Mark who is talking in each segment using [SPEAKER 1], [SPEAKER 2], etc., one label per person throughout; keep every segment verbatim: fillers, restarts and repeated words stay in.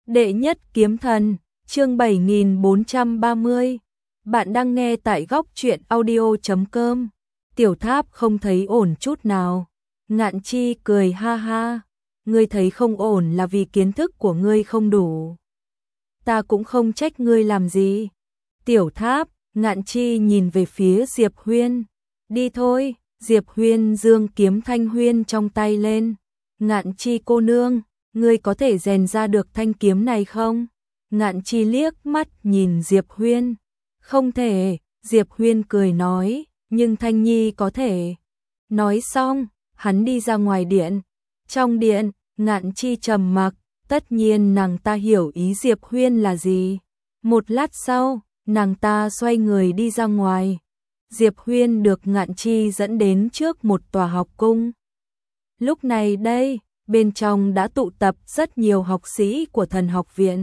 [SPEAKER 1] Đệ nhất kiếm thần, chương bảy nghìn bốn trăm ba mươi. Bạn đang nghe tại góc truyện audio chấm com. Tiểu Tháp không thấy ổn chút nào. Ngạn Chi cười ha ha. Ngươi thấy không ổn là vì kiến thức của ngươi không đủ. Ta cũng không trách ngươi làm gì. Tiểu Tháp, Ngạn Chi nhìn về phía Diệp Huyên. Đi thôi, Diệp Huyên giương kiếm thanh huyên trong tay lên. Ngạn Chi cô nương, ngươi có thể rèn ra được thanh kiếm này không? Ngạn Chi liếc mắt nhìn Diệp Huyên. Không thể, Diệp Huyên cười nói, nhưng Thanh Nhi có thể. Nói xong, hắn đi ra ngoài điện. Trong điện, Ngạn Chi trầm mặc, tất nhiên nàng ta hiểu ý Diệp Huyên là gì. Một lát sau, nàng ta xoay người đi ra ngoài. Diệp Huyên được Ngạn Chi dẫn đến trước một tòa học cung. Lúc này đây, bên trong đã tụ tập rất nhiều học sĩ của thần học viện.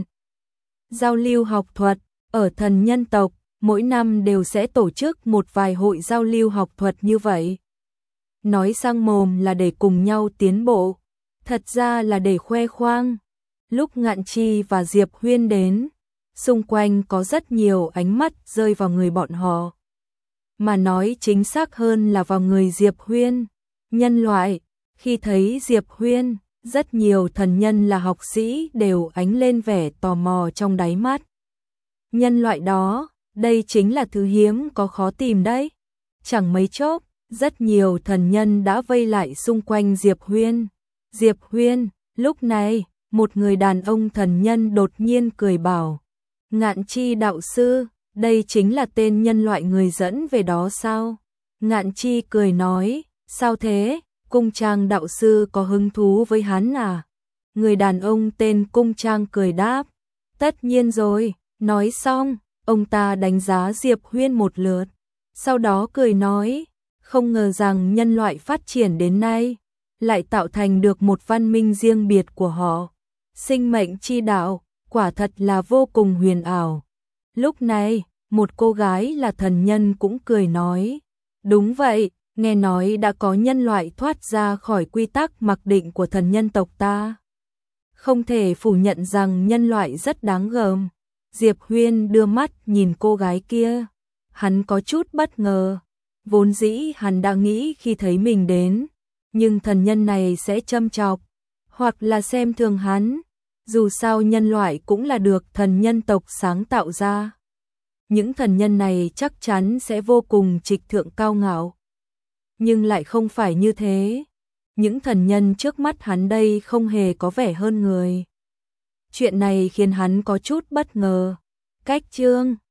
[SPEAKER 1] Giao lưu học thuật, ở thần nhân tộc, mỗi năm đều sẽ tổ chức một vài hội giao lưu học thuật như vậy. Nói sang mồm là để cùng nhau tiến bộ, thật ra là để khoe khoang. Lúc Ngạn Chi và Diệp Huyên đến, xung quanh có rất nhiều ánh mắt rơi vào người bọn họ. Mà nói chính xác hơn là vào người Diệp Huyên. Nhân loại, khi thấy Diệp Huyên, rất nhiều thần nhân là học sĩ đều ánh lên vẻ tò mò trong đáy mắt. Nhân loại đó, đây chính là thứ hiếm có khó tìm đấy. Chẳng mấy chốc, rất nhiều thần nhân đã vây lại xung quanh Diệp Huyên. Diệp Huyên, lúc này, một người đàn ông thần nhân đột nhiên cười bảo. Ngạn Chi đạo sư, đây chính là tên nhân loại người dẫn về đó sao? Ngạn Chi cười nói, sao thế? Cung Trang đạo sư có hứng thú với hắn à? Người đàn ông tên Cung Trang cười đáp, tất nhiên rồi. Nói xong, ông ta đánh giá Diệp Huyên một lượt, sau đó cười nói, không ngờ rằng nhân loại phát triển đến nay, lại tạo thành được một văn minh riêng biệt của họ. Sinh mệnh chi đạo, quả thật là vô cùng huyền ảo. Lúc này, một cô gái là thần nhân cũng cười nói, đúng vậy. Nghe nói đã có nhân loại thoát ra khỏi quy tắc mặc định của thần nhân tộc ta. Không thể phủ nhận rằng nhân loại rất đáng gờm. Diệp Huyên đưa mắt nhìn cô gái kia. Hắn có chút bất ngờ. Vốn dĩ hắn đã nghĩ khi thấy mình đến, nhưng thần nhân này sẽ châm chọc, hoặc là xem thường hắn. Dù sao nhân loại cũng là được thần nhân tộc sáng tạo ra. Những thần nhân này chắc chắn sẽ vô cùng trịch thượng cao ngạo. Nhưng lại không phải như thế. Những thần nhân trước mắt hắn đây không hề có vẻ hơn người. Chuyện này khiến hắn có chút bất ngờ. Cách chương